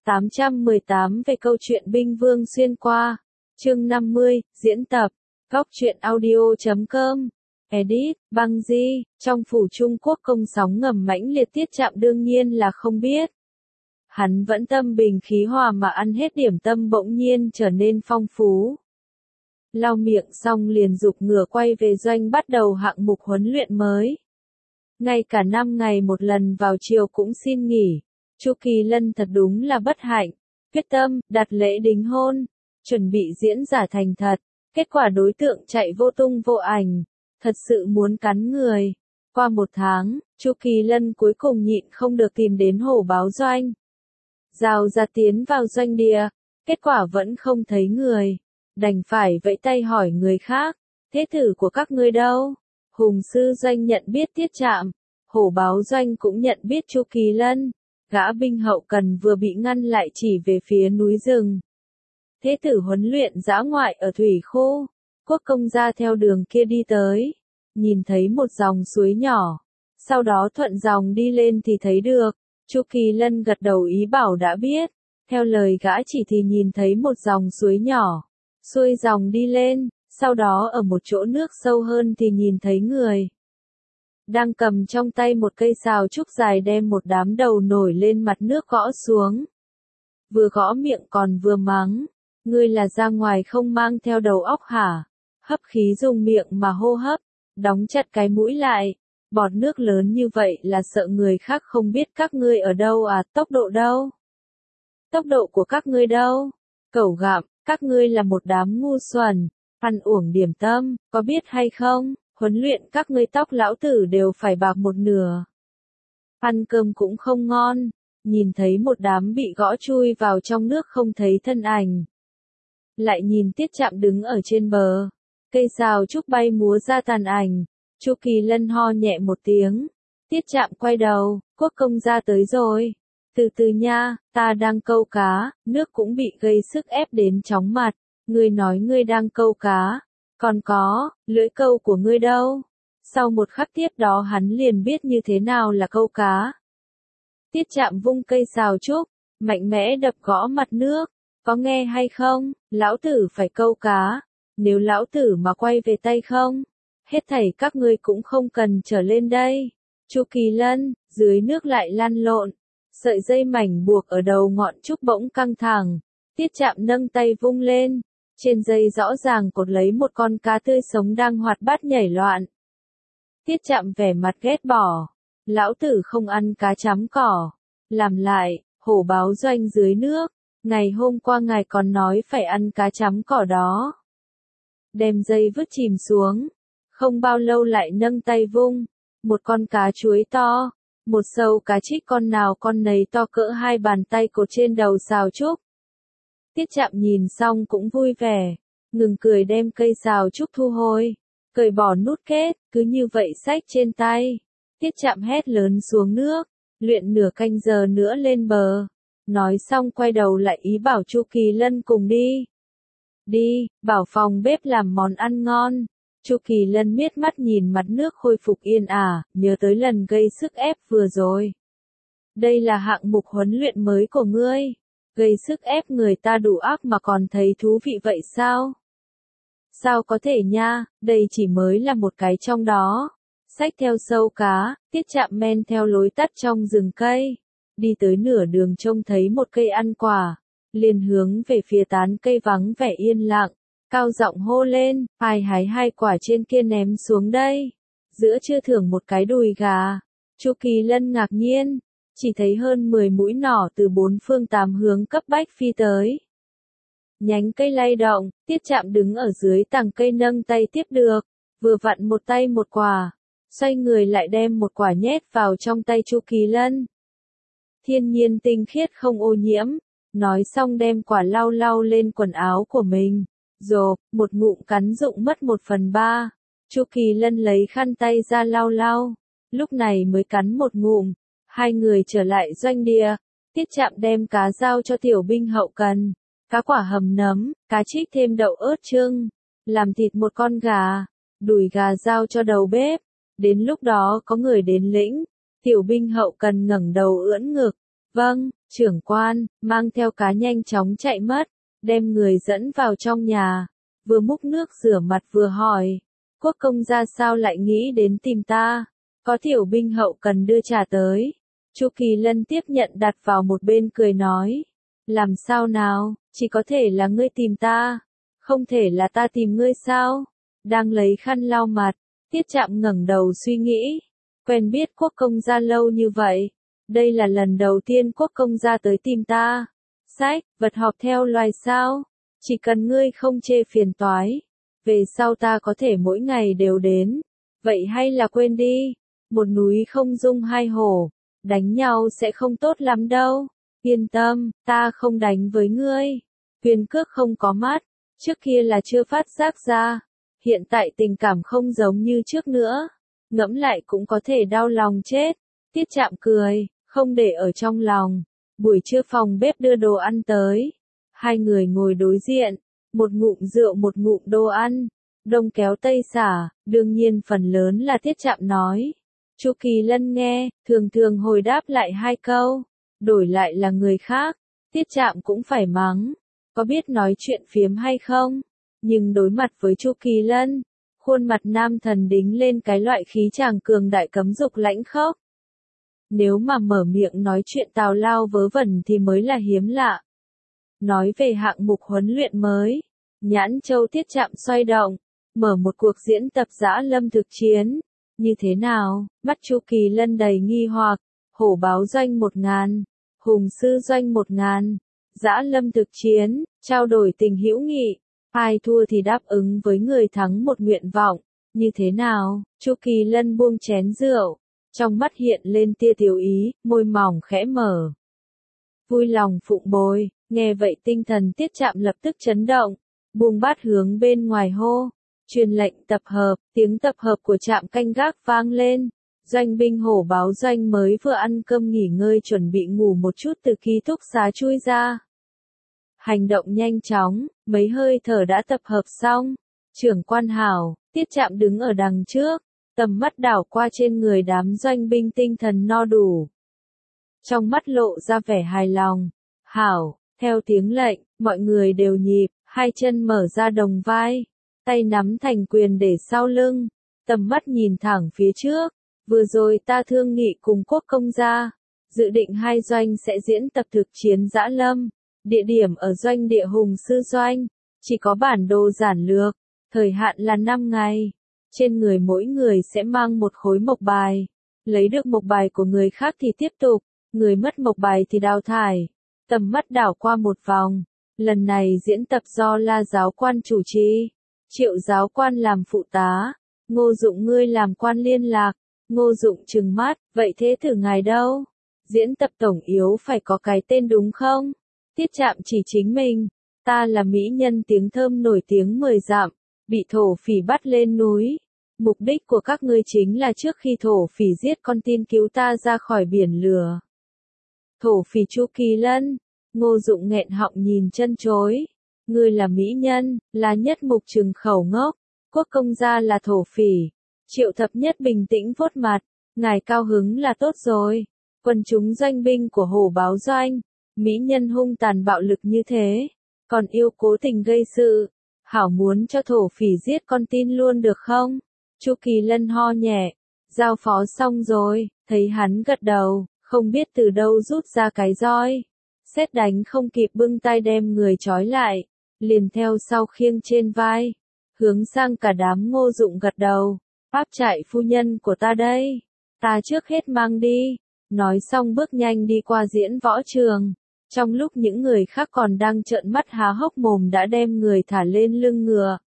818 về câu chuyện binh vương xuyên qua. Chương 50, diễn tập. Góc truyện audio.com. Edit, Băng Di. Trong phủ Trung Quốc công sóng ngầm mãnh liệt, Tiết Trạm đương nhiên là không biết. Hắn vẫn tâm bình khí hòa mà ăn hết điểm tâm, bỗng nhiên trở nên phong phú. Lau miệng xong liền giục ngựa quay về doanh, bắt đầu hạng mục huấn luyện mới. Ngay cả 5 ngày một lần vào chiều cũng xin nghỉ. Chu Kỳ Lân thật đúng là bất hạnh, quyết tâm, đặt lễ đính hôn, chuẩn bị diễn giả thành thật, kết quả đối tượng chạy vô tung vô ảnh, thật sự muốn cắn người. Qua 1 tháng, Chu Kỳ Lân cuối cùng nhịn không được tìm đến Hổ Báo Doanh. Rào ra tiến vào doanh địa, kết quả vẫn không thấy người, đành phải vẫy tay hỏi người khác, thế tử của các ngươi đâu? Hùng Sư Doanh nhận biết Tiết Trạm, Hổ Báo Doanh cũng nhận biết Chu Kỳ Lân. Gã binh hậu cần vừa bị ngăn lại chỉ về phía núi rừng. Thế tử huấn luyện dã ngoại ở thủy khu, quốc công gia theo đường kia đi tới, nhìn thấy một dòng suối nhỏ, sau đó thuận dòng đi lên thì thấy được. Chu Kỳ Lân gật đầu ý bảo đã biết, theo lời gã chỉ thì nhìn thấy một dòng suối nhỏ, xuôi dòng đi lên, sau đó ở một chỗ nước sâu hơn thì nhìn thấy người. Đang cầm trong tay một cây sào trúc dài, đem một đám đầu nổi lên mặt nước gõ xuống. Vừa gõ miệng còn vừa mắng, ngươi là ra ngoài không mang theo đầu óc hả? Hấp khí dùng miệng mà hô hấp, đóng chặt cái mũi lại, bọt nước lớn như vậy là sợ người khác không biết các ngươi ở đâu à? Tốc độ đâu? Tốc độ của các ngươi đâu? Cẩu gặm, các ngươi là một đám ngu xuẩn, ăn uổng điểm tâm, có biết hay không? Huấn luyện các ngươi tóc lão tử đều phải bạc 1/2. Ăn cơm cũng không ngon, nhìn thấy một đám bị gõ chui vào trong nước không thấy thân ảnh. Lại nhìn Tiết Trạm đứng ở trên bờ, cây sào trúc bay múa ra tàn ảnh. Chu Kỳ Lân ho nhẹ một tiếng. Tiết Trạm quay đầu, quốc công gia tới rồi. Từ từ nha, ta đang câu cá, nước cũng bị gây sức ép đến chóng mặt. Ngươi nói ngươi đang câu cá. Còn có, lưỡi câu của ngươi đâu? Sau một khắc tiếp đó hắn liền biết như thế nào là câu cá. Tiết Trạm vung cây sào trúc, mạnh mẽ đập gõ mặt nước. Có nghe hay không? Lão tử phải câu cá. Nếu lão tử mà quay về tay không, hết thảy các ngươi cũng không cần trở lên đây. Chu Kỳ Lân, dưới nước lại lăn lộn. Sợi dây mảnh buộc ở đầu ngọn trúc bỗng căng thẳng. Tiết Trạm nâng tay vung lên. Trên dây rõ ràng cột lấy một con cá tươi sống đang hoạt bát nhảy loạn. Tiết Trạm vẻ mặt ghét bỏ. Lão tử không ăn cá chấm cỏ. Làm lại, Hổ Báo Doanh dưới nước. Ngày hôm qua ngài còn nói phải ăn cá chấm cỏ đó. Đem dây vứt chìm xuống. Không bao lâu lại nâng tay vung. Một con cá chuối to. Một sâu cá trích con nào con nấy to cỡ 2 bàn tay cột trên đầu sào trúc. Tiết Trạm nhìn xong cũng vui vẻ, ngừng cười đem cây sào trúc thu hồi, cởi bỏ nút kết, cứ như vậy xách trên tay. Tiết Trạm hét lớn xuống nước, luyện nửa canh giờ nữa lên bờ. Nói xong quay đầu lại ý bảo Chu Kỳ Lân cùng đi. Đi, bảo phòng bếp làm món ăn ngon. Chu Kỳ Lân miết mắt nhìn mặt nước khôi phục yên ả, nhớ tới lần gây sức ép vừa rồi. Đây là hạng mục huấn luyện mới của ngươi. Gây sức ép người ta đủ ác mà còn thấy thú vị vậy sao? Sao có thể nha, đây chỉ mới là một cái trong đó. Xách theo sâu cá, Tiết Trạm men theo lối tắt trong rừng cây. Đi tới nửa đường trông thấy một cây ăn quả. Liền hướng về phía tán cây vắng vẻ yên lặng. Cao giọng hô lên, ai hái 2 quả trên kia ném xuống đây. Giữa trưa thưởng một cái đùi gà. Chu Kỳ Lân ngạc nhiên. Chỉ thấy hơn 10 mũi nỏ từ 4 phương 8 hướng cấp bách phi tới. Nhánh cây lay động, Tiết Trạm đứng ở dưới tàng cây nâng tay tiếp được, vừa vặn một tay một quả, xoay người lại đem một quả nhét vào trong tay Chu Kỳ Lân. Thiên nhiên tinh khiết không ô nhiễm, nói xong đem quả lau lau lên quần áo của mình, rộp, một ngụm cắn rụng mất 1/3. Chu Kỳ Lân lấy khăn tay ra lau lau, lúc này mới cắn một ngụm. Hai người trở lại doanh địa, Tiết Trạm đem cá giao cho tiểu binh hậu cần, cá quả hầm nấm, cá trích thêm đậu ớt chưng, làm thịt một con gà, đùi gà giao cho đầu bếp. Đến lúc đó có người đến lĩnh, tiểu binh hậu cần ngẩng đầu ưỡn ngực, Vâng, trưởng quan, mang theo cá nhanh chóng chạy mất, đem người dẫn vào trong nhà, vừa múc nước rửa mặt vừa hỏi, quốc công gia sao lại nghĩ đến tìm ta, có tiểu binh hậu cần đưa trà tới. Chu Kỳ Lân tiếp nhận đặt vào một bên cười nói, làm sao nào, chỉ có thể là ngươi tìm ta, không thể là ta tìm ngươi sao? Đang lấy khăn lau mặt, Tiết Trạm ngẩng đầu suy nghĩ, quen biết quốc công gia lâu như vậy, đây là lần đầu tiên quốc công gia tới tìm ta. Sách, vật họp theo loài sao? Chỉ cần ngươi không chê phiền toái, về sau ta có thể mỗi ngày đều đến. Vậy hay là quên đi, một núi không dung hai hổ, đánh nhau sẽ không tốt lắm đâu. Yên tâm, ta không đánh với ngươi. Huyền Cước không có mắt, trước kia là chưa phát giác ra, hiện tại tình cảm không giống như trước nữa, ngẫm lại cũng có thể đau lòng chết. Tiết Trạm cười, không để ở trong lòng. Buổi trưa phòng bếp đưa đồ ăn tới, hai người ngồi đối diện, một ngụm rượu một ngụm đồ ăn, đông kéo tây xả, đương nhiên phần lớn là Tiết Trạm nói. Chu Kỳ Lân nghe, thường thường hồi đáp lại hai câu, đổi lại là người khác, Tiết Trạm cũng phải mắng, có biết nói chuyện phiếm hay không? Nhưng đối mặt với Chu Kỳ Lân, khuôn mặt nam thần đính lên cái loại khí chàng cường đại cấm dục lãnh khốc. Nếu mà mở miệng nói chuyện tào lao vớ vẩn thì mới là hiếm lạ. Nói về hạng mục huấn luyện mới, Nhãn Châu Tiết Trạm xoay động, mở một cuộc diễn tập dã lâm thực chiến. Như thế nào? Mắt Chu Kỳ Lân đầy nghi hoặc. Hổ báo doanh 1000, hùng sư doanh 1000, dã lâm thực chiến, trao đổi tình hữu nghị, ai thua thì đáp ứng với người thắng một nguyện vọng. Như thế nào? Chu Kỳ Lân buông chén rượu, trong mắt hiện lên tia tiểu ý, môi mỏng khẽ mở. Vui lòng phụng bồi. Nghe vậy tinh thần Tiết Trạm lập tức chấn động, buông bát hướng bên ngoài hô, truyền lệnh tập hợp. Tiếng tập hợp của trạm canh gác vang lên. Doanh binh hổ báo doanh mới vừa ăn cơm nghỉ ngơi chuẩn bị ngủ một chút từ ký túc xá chui ra. Hành động nhanh chóng, mấy hơi thở đã tập hợp xong. Trưởng quan hảo, Tiết Trạm đứng ở đằng trước, tầm mắt đảo qua trên người đám doanh binh tinh thần no đủ. Trong mắt lộ ra vẻ hài lòng. Hảo, theo tiếng lệnh, mọi người đều nhịp, hai chân mở ra đồng vai, tay nắm thành quyền để sau lưng, tầm mắt nhìn thẳng phía trước. Vừa rồi ta thương nghị cùng quốc công gia, dự định hai doanh sẽ diễn tập thực chiến dã lâm, địa điểm ở doanh địa hùng sư doanh, chỉ có bản đồ giản lược, thời hạn là 5 ngày. Trên người mỗi người sẽ mang một khối mộc bài, lấy được mộc bài của người khác thì tiếp tục, người mất mộc bài thì đào thải. Tầm mắt đảo qua một vòng, lần này diễn tập do La giáo quan chủ trì, Triệu giáo quan làm phụ tá, Ngô Dụng ngươi làm quan liên lạc. Ngô Dụng trừng mắt, vậy thế thử ngài đâu? Diễn tập tổng yếu phải có cái tên đúng không? Tiết Trạm chỉ chính mình, ta là mỹ nhân tiếng thơm nổi tiếng 10 dặm, bị thổ phỉ bắt lên núi. Mục đích của các ngươi chính là trước khi thổ phỉ giết con tin cứu ta ra khỏi biển lửa. Thổ phỉ Chu Kỳ Lân, Ngô Dụng nghẹn họng nhìn chân chối. Ngươi là mỹ nhân, là Nhất Mục trừng khẩu ngốc, quốc công gia là thổ phỉ. Triệu Thập Nhất bình tĩnh vuốt mặt, ngài cao hứng là tốt rồi. Quần chúng doanh binh của hổ báo doanh, mỹ nhân hung tàn bạo lực như thế, còn yêu cố tình gây sự, hảo muốn cho thổ phỉ giết con tin luôn được không? Chu Kỳ Lân ho nhẹ, giao phó xong rồi, thấy hắn gật đầu, không biết từ đâu rút ra cái roi, sét đánh không kịp bưng tay đem người trói lại, liền theo sau khiêng trên vai, hướng sang cả đám Ngô Dụng gật đầu. Áp trại phu nhân của ta đây, ta trước hết mang đi. Nói xong bước nhanh đi qua diễn võ trường, trong lúc những người khác còn đang trợn mắt há hốc mồm đã đem người thả lên lưng ngựa.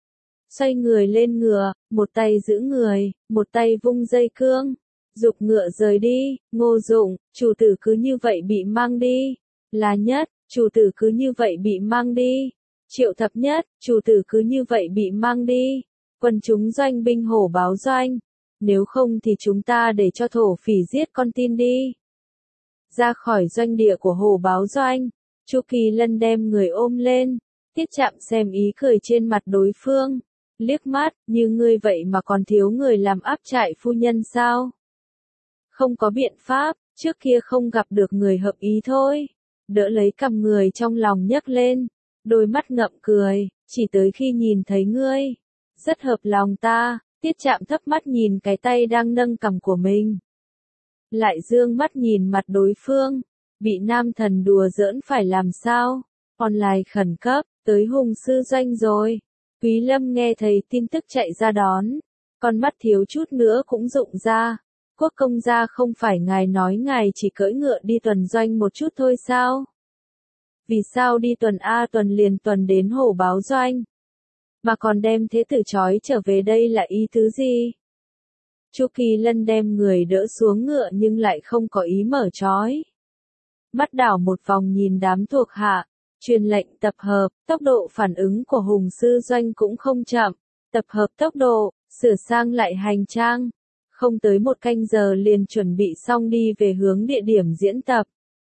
Xoay người lên ngựa, một tay giữ người, một tay vung dây cương, giục ngựa rời đi. Ngô Dụng, chủ tử cứ như vậy bị mang đi. La Nhất, chủ tử cứ như vậy bị mang đi. Triệu Thập Nhất, chủ tử cứ như vậy bị mang đi. Quần chúng doanh binh hổ báo doanh, nếu không thì chúng ta để cho thổ phỉ giết con tin đi. Ra khỏi doanh địa của hổ báo doanh, Chu Kỳ Lân đem người ôm lên, Tiết Trạm xem ý cười trên mặt đối phương, liếc mắt, như ngươi vậy mà còn thiếu người làm áp trại phu nhân sao? Không có biện pháp, Trước kia không gặp được người hợp ý thôi. Đỡ lấy cằm người trong lòng nhấc lên, đôi mắt ngậm cười, chỉ tới khi nhìn thấy ngươi. Rất hợp lòng ta, Tiết Chạm thấp mắt nhìn cái tay đang nâng cằm của mình. Lại dương mắt nhìn mặt đối phương, bị nam thần đùa giỡn phải làm sao? Online khẩn cấp, tới Hùng sư doanh rồi. Quý Lâm nghe thấy tin tức chạy ra đón, con mắt thiếu chút nữa cũng rụng ra. Quốc công gia không phải ngài nói ngài chỉ cưỡi ngựa đi tuần doanh một chút thôi sao? Vì sao đi tuần A tuần liền tuần đến hổ báo doanh? Mà còn đem thế tử trói trở về đây là ý tứ gì? Chu Kỳ Lân đem người đỡ xuống ngựa nhưng lại không có ý mở trói. Mắt đảo một vòng nhìn đám thuộc hạ, truyền lệnh tập hợp, tốc độ phản ứng của Hùng sư doanh cũng không chậm, tập hợp tốc độ, sửa sang lại hành trang. Không tới một canh giờ liền chuẩn bị xong đi về hướng địa điểm diễn tập.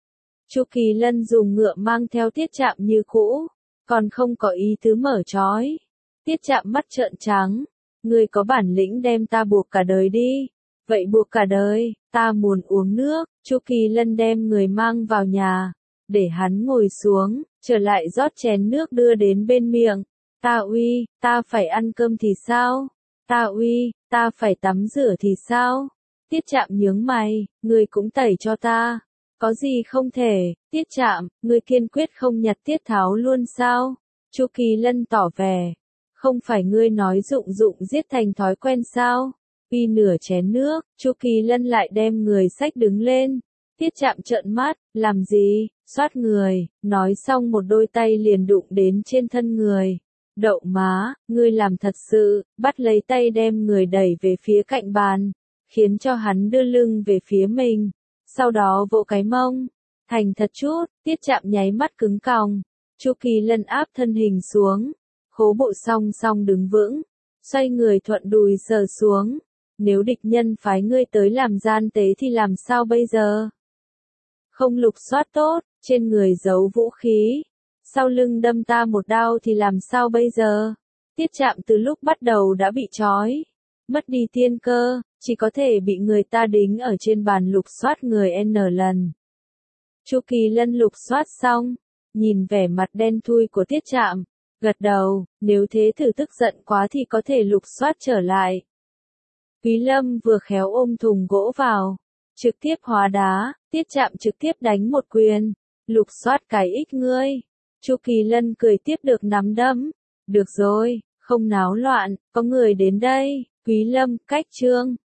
Chu Kỳ Lân dùng ngựa mang theo Tiết Chạm như cũ, còn không có ý tứ mở trói. Tiết Chạm mắt trợn trắng, ngươi có bản lĩnh đem ta buộc cả đời đi. Vậy buộc cả đời, ta muốn uống nước. Chu Kỳ Lân đem người mang vào nhà, để hắn ngồi xuống, trở lại rót chén nước đưa đến bên miệng. Ta uy, ta phải ăn cơm thì sao? Ta uy, ta phải tắm rửa thì sao? Tiết Chạm nhướng mày, ngươi cũng tẩy cho ta. Có gì không thể? Tiết Chạm, ngươi kiên quyết không nhặt Tiết Tháo luôn sao? Chu Kỳ Lân tỏ vẻ, không phải ngươi nói dụng giết thành thói quen sao? Uy nửa chén nước, Chu Kỳ Lân lại đem người xách đứng lên. Tiết Chạm trợn mắt, làm gì? Xoát người, nói xong một đôi tay liền đụng đến trên thân người. Đậu má, ngươi làm thật sự, bắt lấy tay đem người đẩy về phía cạnh bàn, khiến cho hắn đưa lưng về phía mình, sau đó vỗ cái mông. Thành thật chút, Tiết Chạm nháy mắt cứng còng. Chu Kỳ Lân áp thân hình xuống, khố bộ song song đứng vững, xoay người thuận đùi sờ xuống. Nếu địch nhân phái ngươi tới làm gian tế thì làm sao bây giờ? Không lục soát tốt, trên người giấu vũ khí, sau lưng đâm ta một đao thì làm sao bây giờ? Tiết Chạm từ lúc bắt đầu đã bị trói, mất đi tiên cơ, chỉ có thể bị người ta đính ở trên bàn lục soát người N lần. Chu Kỳ Lân lục soát xong, nhìn vẻ mặt đen thui của Tiết Chạm, gật đầu, nếu thế thử tức giận quá thì có thể lục soát trở lại. Quý Lâm vừa khéo ôm thùng gỗ vào, trực tiếp hóa đá, Tiết Chạm trực tiếp đánh một quyền, lục soát cái ích ngươi. Chu Kỳ Lân cười tiếp được nắm đấm, được rồi, không náo loạn, có người đến đây. Quý Lâm, cách trương.